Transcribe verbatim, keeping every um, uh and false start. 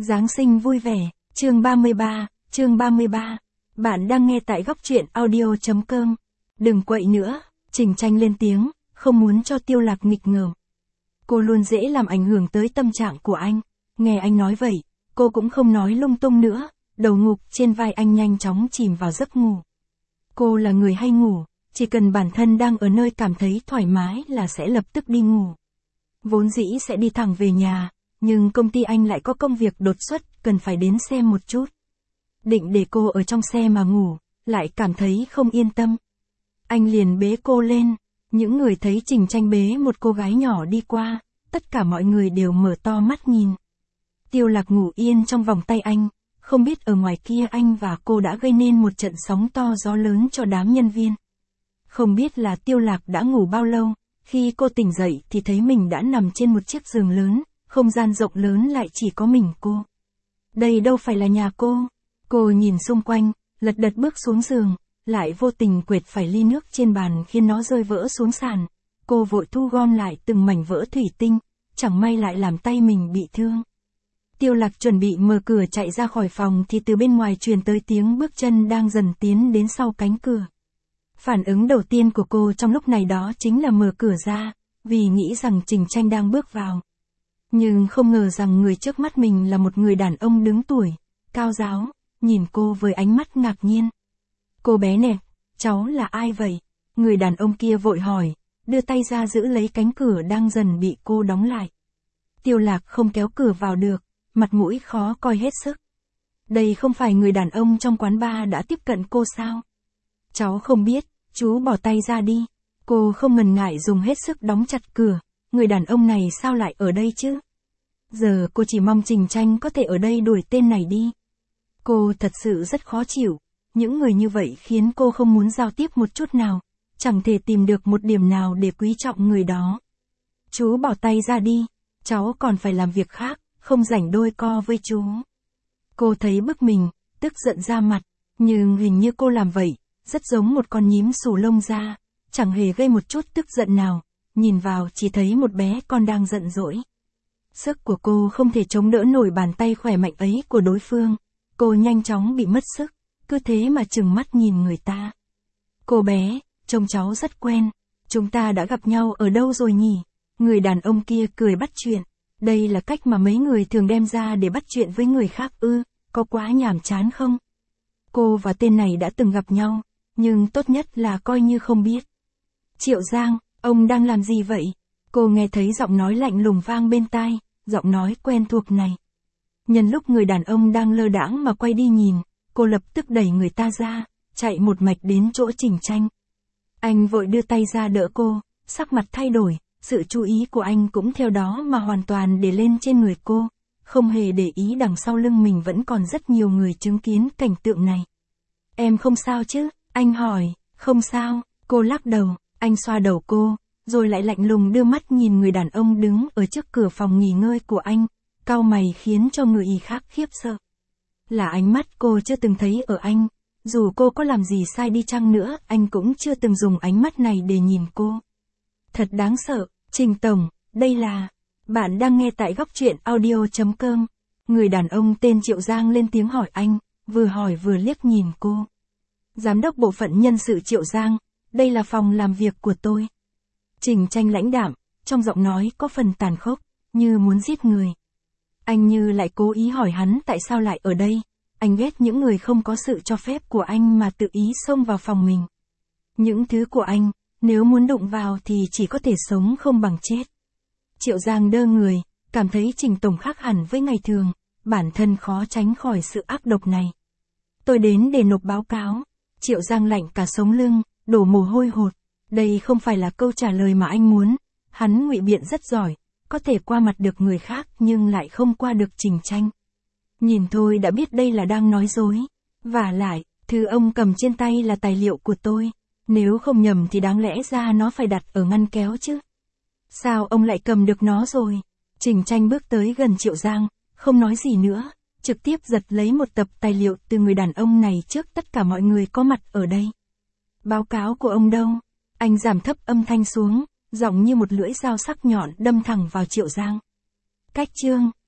Giáng sinh vui vẻ, chương ba mươi ba, chương ba mươi ba. Bạn đang nghe tại góc truyện audio chấm com. Đừng quậy nữa, Trình Tranh lên tiếng, không muốn cho Tiêu Lạc nghịch ngợm. Cô luôn dễ làm ảnh hưởng tới tâm trạng của anh. Nghe anh nói vậy, cô cũng không nói lung tung nữa, đầu ngục trên vai anh nhanh chóng chìm vào giấc ngủ. Cô là người hay ngủ, chỉ cần bản thân đang ở nơi cảm thấy thoải mái là sẽ lập tức đi ngủ. Vốn dĩ sẽ đi thẳng về nhà, nhưng công ty anh lại có công việc đột xuất, cần phải đến xem một chút. Định để cô ở trong xe mà ngủ, lại cảm thấy không yên tâm. Anh liền bế cô lên, những người thấy Trình Tranh bế một cô gái nhỏ đi qua, tất cả mọi người đều mở to mắt nhìn. Tiêu Lạc ngủ yên trong vòng tay anh, không biết ở ngoài kia anh và cô đã gây nên một trận sóng to gió lớn cho đám nhân viên. Không biết là Tiêu Lạc đã ngủ bao lâu, khi cô tỉnh dậy thì thấy mình đã nằm trên một chiếc giường lớn, không gian rộng lớn lại chỉ có mình cô. Đây đâu phải là nhà cô. Cô nhìn xung quanh, lật đật bước xuống giường, lại vô tình quệt phải ly nước trên bàn khiến nó rơi vỡ xuống sàn. Cô vội thu gom lại từng mảnh vỡ thủy tinh, chẳng may lại làm tay mình bị thương. Tiêu Lạc chuẩn bị mở cửa chạy ra khỏi phòng thì từ bên ngoài truyền tới tiếng bước chân đang dần tiến đến sau cánh cửa. Phản ứng đầu tiên của cô trong lúc này đó chính là mở cửa ra, vì nghĩ rằng Trình Tranh đang bước vào. Nhưng không ngờ rằng người trước mắt mình là một người đàn ông đứng tuổi, cao ráo, nhìn cô với ánh mắt ngạc nhiên. Cô bé nè, cháu là ai vậy? Người đàn ông kia vội hỏi, đưa tay ra giữ lấy cánh cửa đang dần bị cô đóng lại. Tiêu Lạc không kéo cửa vào được, mặt mũi khó coi hết sức. Đây không phải người đàn ông trong quán bar đã tiếp cận cô sao? Cháu không biết, chú bỏ tay ra đi. Cô không ngần ngại dùng hết sức đóng chặt cửa. Người đàn ông này sao lại ở đây chứ? Giờ cô chỉ mong Trình Tranh có thể ở đây đuổi tên này đi. Cô thật sự rất khó chịu. Những người như vậy khiến cô không muốn giao tiếp một chút nào. Chẳng thể tìm được một điểm nào để quý trọng người đó. Chú bỏ tay ra đi. Cháu còn phải làm việc khác, không rảnh đôi co với chú. Cô thấy bức mình, tức giận ra mặt. Nhưng hình như cô làm vậy, rất giống một con nhím xù lông ra. Chẳng hề gây một chút tức giận nào. Nhìn vào chỉ thấy một bé con đang giận dỗi. Sức của cô không thể chống đỡ nổi bàn tay khỏe mạnh ấy của đối phương. Cô nhanh chóng bị mất sức, cứ thế mà trừng mắt nhìn người ta. Cô bé, trông cháu rất quen. Chúng ta đã gặp nhau ở đâu rồi nhỉ? Người đàn ông kia cười bắt chuyện. Đây là cách mà mấy người thường đem ra để bắt chuyện với người khác ư, có quá nhàm chán không? Cô và tên này đã từng gặp nhau, nhưng tốt nhất là coi như không biết. Triệu Giang, ông đang làm gì vậy? Cô nghe thấy giọng nói lạnh lùng vang bên tai, giọng nói quen thuộc này. Nhân lúc người đàn ông đang lơ đãng mà quay đi nhìn, cô lập tức đẩy người ta ra, chạy một mạch đến chỗ Trình Tranh. Anh vội đưa tay ra đỡ cô, sắc mặt thay đổi, sự chú ý của anh cũng theo đó mà hoàn toàn để lên trên người cô, không hề để ý đằng sau lưng mình vẫn còn rất nhiều người chứng kiến cảnh tượng này. Em không sao chứ? Anh hỏi. Không sao, cô lắc đầu. Anh xoa đầu cô, rồi lại lạnh lùng đưa mắt nhìn người đàn ông đứng ở trước cửa phòng nghỉ ngơi của anh, cau mày khiến cho người ý khác khiếp sợ. Là ánh mắt cô chưa từng thấy ở anh, dù cô có làm gì sai đi chăng nữa, anh cũng chưa từng dùng ánh mắt này để nhìn cô. Thật đáng sợ. Trình Tổng, đây là... Bạn đang nghe tại góc truyện audio chấm com. Người đàn ông tên Triệu Giang lên tiếng hỏi anh, vừa hỏi vừa liếc nhìn cô. Giám đốc bộ phận nhân sự Triệu Giang, đây là phòng làm việc của tôi. Trình Tranh lãnh đạm, trong giọng nói có phần tàn khốc, như muốn giết người. Anh như lại cố ý hỏi hắn tại sao lại ở đây. Anh ghét những người không có sự cho phép của anh mà tự ý xông vào phòng mình. Những thứ của anh, nếu muốn đụng vào thì chỉ có thể sống không bằng chết. Triệu Giang đơ người, cảm thấy Trình Tổng khác hẳn với ngày thường, bản thân khó tránh khỏi sự ác độc này. Tôi đến để nộp báo cáo. Triệu Giang lạnh cả sống lưng, đổ mồ hôi hột. Đây không phải là câu trả lời mà anh muốn. Hắn ngụy biện rất giỏi, có thể qua mặt được người khác nhưng lại không qua được Trình Tranh. Nhìn thôi đã biết đây là đang nói dối. Vả lại, thứ ông cầm trên tay là tài liệu của tôi. Nếu không nhầm thì đáng lẽ ra nó phải đặt ở ngăn kéo chứ. Sao ông lại cầm được nó rồi? Trình Tranh bước tới gần Triệu Giang, không nói gì nữa, trực tiếp giật lấy một tập tài liệu từ người đàn ông này trước tất cả mọi người có mặt ở đây. Báo cáo của ông đâu? Anh giảm thấp âm thanh xuống, giọng như một lưỡi dao sắc nhọn đâm thẳng vào Triệu Giang. Cách chương.